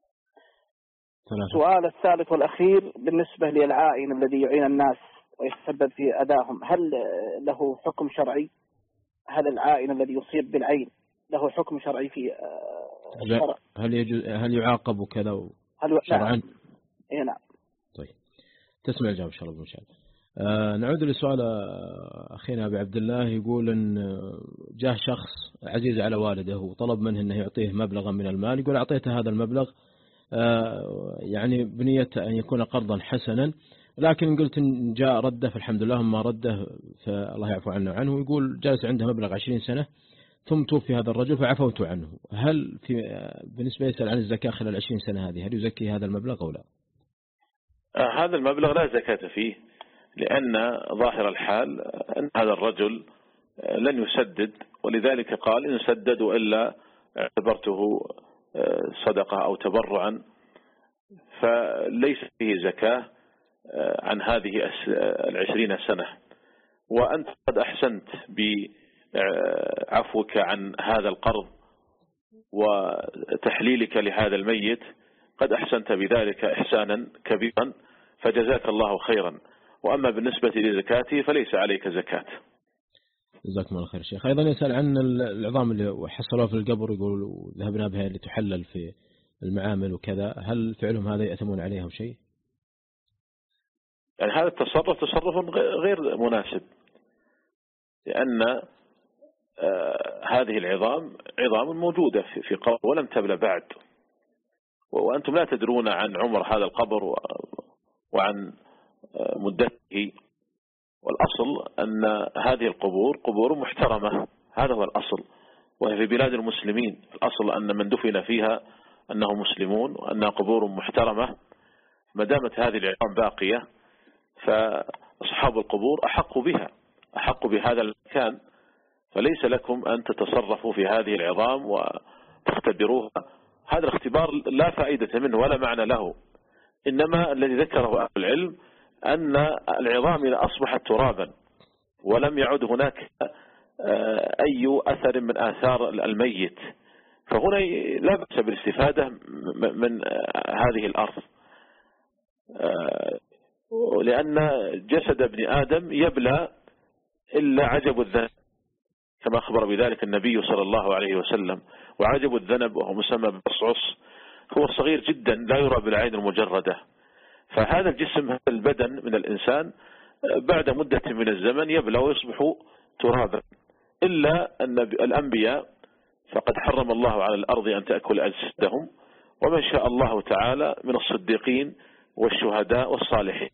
السؤال الثالث والأخير بالنسبة للعائن الذي يعين الناس ويتسبب في أذاهم، هل له حكم شرعي؟ هل العائن الذي يصيب بالعين له حكم شرعي في الشرع؟ هل يجوز هل يعاقب كذا هل شرعا؟ اي نعم. طيب تسمع الجواب إن شاء الله بمشاهد. آه نعود لسؤال أخينا أبي عبد الله، يقول إن جاء شخص عزيز على والده وطلب منه أنه يعطيه مبلغا من المال، يقول أعطيته هذا المبلغ آه يعني بنية أن يكون قرضا حسنا، لكن قلت إن جاء رده فالحمد لله، ما رده فالله يعفو عنه عنه. يقول جالس عنده مبلغ عشرين سنة ثم توفي هذا الرجل فعفوت عنه، هل في بالنسبة يسأل عن الزكاة خلال عشرين سنة هذه هل يزكي هذا المبلغ أو لا؟ آه هذا المبلغ لا زكاة فيه، لأن ظاهر الحال أن هذا الرجل لن يسدد، ولذلك قال إن سددوا إلا اعتبرته صدقة أو تبرعا، فليس فيه زكاة عن هذه العشرين سنة. وأنت قد أحسنت بعفوك عن هذا القرض وتحليلك لهذا الميت، قد أحسنت بذلك إحسانا كبيرا، فجزاك الله خيرا. وأما بالنسبة لزكاته فليس عليك زكاة. جزاكم الله خير شيخ. أيضا يسأل عن العظام اللي حصلوها في القبر، يقول ذهبنا بها لتحلل في المعامل وكذا، هل فعلهم هذا يأثمون عليها أو شيء؟ يعني هذا التصرف تصرف غير مناسب، لأن هذه العظام عظام موجودة في قبر ولم تبلى بعد، وأنتم لا تدرون عن عمر هذا القبر وعن مدته. والأصل أن هذه القبور قبور محترمة، هذا هو الأصل، وهي في بلاد المسلمين. الأصل أن من دفن فيها أنهم مسلمون وأنها قبور محترمة. ما دامت هذه العظام باقية فأصحاب القبور أحق بها، أحق بهذا المكان، فليس لكم أن تتصرفوا في هذه العظام وتختبروها. هذا الاختبار لا فائدة منه ولا معنى له، إنما الذي ذكره أهل العلم أن العظام إذا أصبحت ترابا ولم يعد هناك أي أثر من آثار الميت، فهنا لا بأس بالاستفادة من هذه الأرض، لأن جسد ابن آدم يبلى إلا عجب الذنب، كما أخبر بذلك النبي صلى الله عليه وسلم. وعجب الذنب وهو مسمى بالصعص هو صغير جدا لا يرى بالعين المجردة. فهذا الجسم، هذا البدن من الإنسان بعد مدة من الزمن يبلى ويصبح ترابا، إلا أن الأنبياء فقد حرم الله على الأرض أن تأكل أجسادهم، ومن شاء الله تعالى من الصديقين والشهداء والصالحين.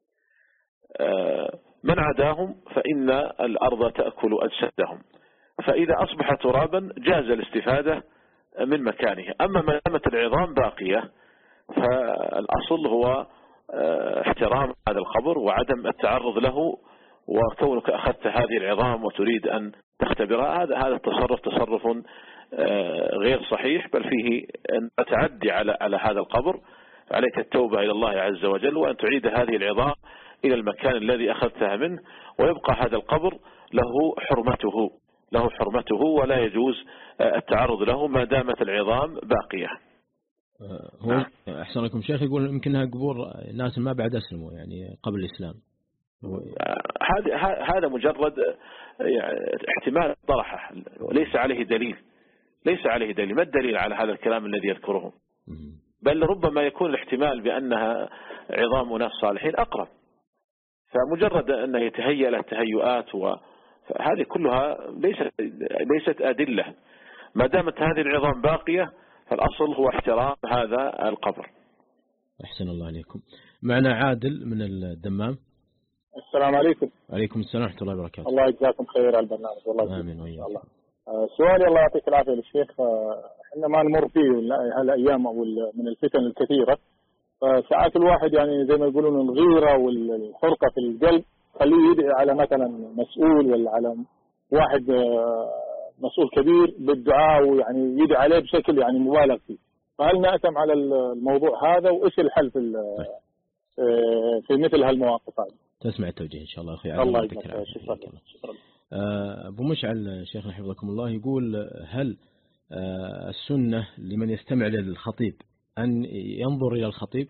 من عداهم فإن الأرض تأكل أجسادهم، فإذا أصبح ترابا جاز الاستفادة من مكانه. أما ما دامت العظام باقية فالأصل هو احترام هذا القبر وعدم التعرض له، وكونك أخذت هذه العظام وتريد أن تختبرها، هذا هذا التصرف تصرف غير صحيح، بل فيه أن تعدي على على هذا القبر، عليك التوبة إلى الله عز وجل وأن تعيد هذه العظام إلى المكان الذي أخذتها منه، ويبقى هذا القبر له حرمته له حرمته ولا يجوز التعرض له ما دامت العظام باقية. هو أحسن لكم شيخ يقول يمكنها قبور ناس ما بعد أسلموا يعني قبل الإسلام. هذا هذا مجرد احتمال طرحه، ليس عليه دليل ليس عليه دليل. ما الدليل على هذا الكلام الذي يذكره؟ بل ربما يكون الاحتمال بأنها عظام ناس صالحين أقرب، فمجرد أنه يتهيأ له تهيؤات وهذه كلها ليست ليست أدلة. ما دامت هذه العظام باقية فالأصل هو احترام هذا القبر. أحسن الله عليكم. معنا عادل من الدمام. السلام عليكم. عليكم السلام ورحمة الله وبركاته. الله يجزاكم خير على البرنامج والله. آمين وإياك. الله. سؤالي الله يعطيك العافية للشيخ، احنا ما نمر فيه هالأيام أو من الفتن الكثيرة، فساعات الواحد يعني زي ما يقولون الغيرة والحرقة في القلب خليه يدعي على مثلا مسؤول ولا على واحد مسؤول كبير بالدعاء ويعني يدعي عليه بشكل يعني مبالغ فيه. فهل نأتم على الموضوع هذا وإيش الحل في في مثل هالمواقف هذه؟ تسمع التوجيه إن شاء الله أخي. الله يجزاك شكرا. شكرا. أبو مشعل شيخنا حفظكم الله يقول هل السنة لمن يستمع للخطيب أن ينظر إلى الخطيب؟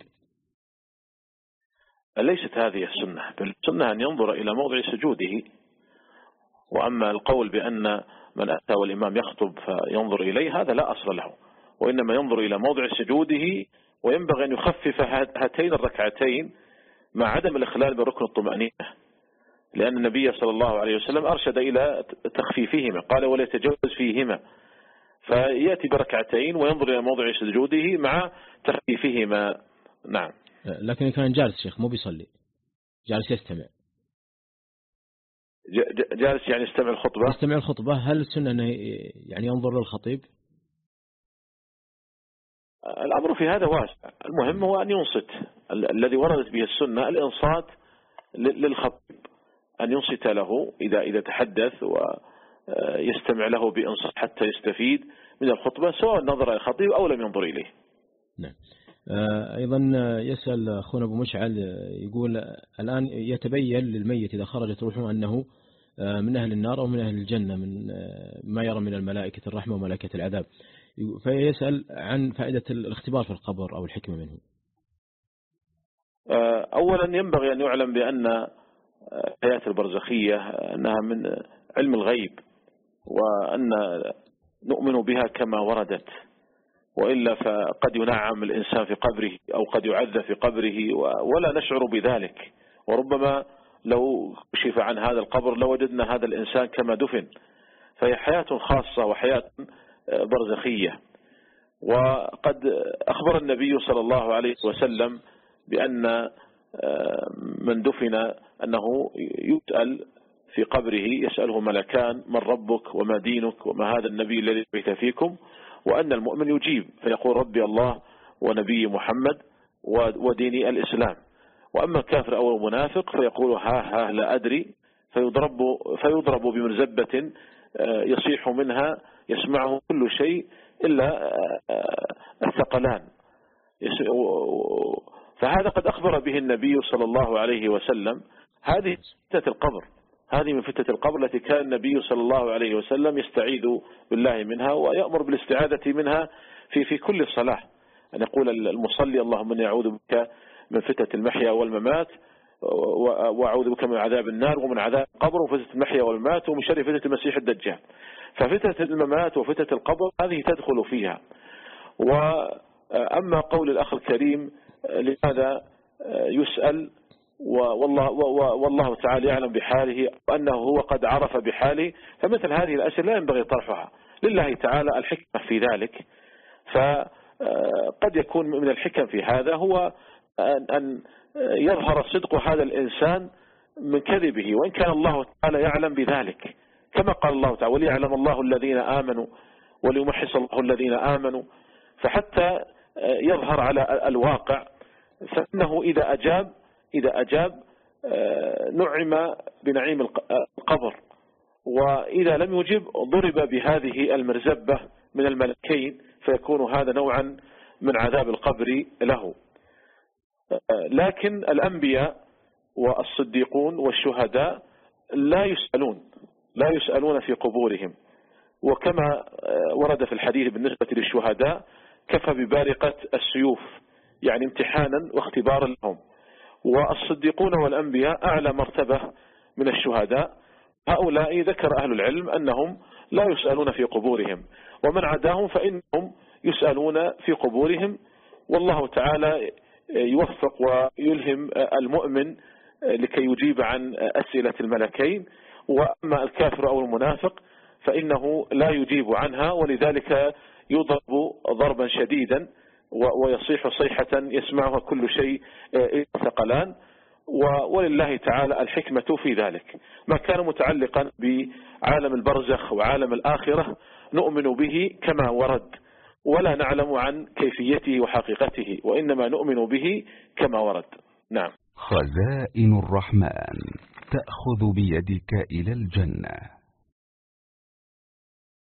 ليست هذه السنة، بل السنة أن ينظر إلى موضع سجوده. وأما القول بأن من أتى والإمام يخطب فينظر إليه هذا لا أصل له، وإنما ينظر إلى موضع سجوده، وينبغي أن يخفف هاتين الركعتين مع عدم الإخلال بركن الطمأنينة، لأن النبي صلى الله عليه وسلم أرشد إلى تخفيفهما، قال ولا يتجوز فيهما، فيأتي بركعتين وينظر إلى موضع سجوده مع تخفيفهما. نعم. لكن كان جالس شيخ مو بيصلي، جالس يستمع. جالس يعني يستمع الخطبة. يستمع الخطبة. هل السنة أنه يعني ينظر للخطيب؟ الأمر في هذا واسع، المهم هو أن ينصت. الذي وردت به السنة الإنصات للخطيب، أن ينصت له إذا إذا تحدث ويستمع له بإنصات حتى يستفيد من الخطبة، سواء نظر إلى الخطيب أو لم ينظر إليه. نعم. أيضا يسأل أخونا أبو مشعل يقول الآن يتبين للميت إذا خرجت روحه أنه من أهل النار أو من أهل الجنة من ما يرى من الملائكة الرحمة وملائكة العذاب، فيسأل عن فائدة الاختبار في القبر أو الحكمة منه. أولا ينبغي أن يعلم بأن الحياة البرزخية أنها من علم الغيب، وأن نؤمن بها كما وردت، وإلا فقد ينعم الإنسان في قبره أو قد يعذب في قبره ولا نشعر بذلك، وربما لو كشف عن هذا القبر لوجدنا هذا الإنسان كما دفن. فهي حياة خاصة وحياة برزخية. وقد أخبر النبي صلى الله عليه وسلم بأن من دفن أنه يسأل في قبره، يسأله ملكان من ربك وما دينك وما هذا النبي الذي بعث فيكم، وأن المؤمن يجيب فيقول ربي الله ونبي محمد وديني الإسلام. وأما الكافر أو المنافق فيقول ها ها لا أدري، فيضرب, فيضرب بمرزبة يصيح منها يسمعه كل شيء إلا الثقلان. فهذا قد أخبر به النبي صلى الله عليه وسلم. هذه فتنة القبر، هذه من فتنة القبر التي كان النبي صلى الله عليه وسلم يستعيذ بالله منها ويأمر بالاستعاذة منها في في كل صلاة، أن يقول المصلي اللهم إني أعوذ بك من فتنة المحيا والممات، وأعوذ بك من عذاب النار ومن عذاب القبر وفتنة المحيا والممات ومن شر فتنة المسيح الدجال. ففتنة الممات وفتنة القبر هذه تدخل فيها. وأما قول الأخ الكريم لماذا يسأل والله, والله تعالى يعلم بحاله وأنه هو قد عرف بحاله، فمثل هذه الأسئلة لا ينبغي طرحها، لله تعالى الحكمة في ذلك. فقد يكون من الحكم في هذا هو أن يظهر صدق هذا الإنسان من كذبه، وإن كان الله تعالى يعلم بذلك، كما قال الله تعالى وليعلم الله الذين آمنوا وليمحص الله الذين آمنوا. فحتى يظهر على الواقع، فإنه إذا أجاب إذا أجاب نعم بنعيم القبر، وإذا لم يجب ضرب بهذه المرزبة من الملكين، فيكون هذا نوعا من عذاب القبر له. لكن الأنبياء والصديقون والشهداء لا يسألون لا يسألون في قبورهم. وكما ورد في الحديث بالنسبة للشهداء كفى ببارقة السيوف، يعني امتحانا واختبارا لهم. والصديقون والأنبياء أعلى مرتبة من الشهداء. هؤلاء ذكر أهل العلم أنهم لا يسألون في قبورهم، ومن عداهم فإنهم يسألون في قبورهم. والله تعالى يوفق ويلهم المؤمن لكي يجيب عن أسئلة الملكين. وأما الكافر أو المنافق فإنه لا يجيب عنها، ولذلك يضرب ضربا شديدا ويصيح صيحة يسمعها كل شيء ثقلان. ولله تعالى الحكمة في ذلك. ما كان متعلقا بعالم البرزخ وعالم الآخرة نؤمن به كما ورد، ولا نعلم عن كيفيته وحقيقته، وإنما نؤمن به كما ورد. نعم. خزائن الرحمن تأخذ بيدك إلى الجنة.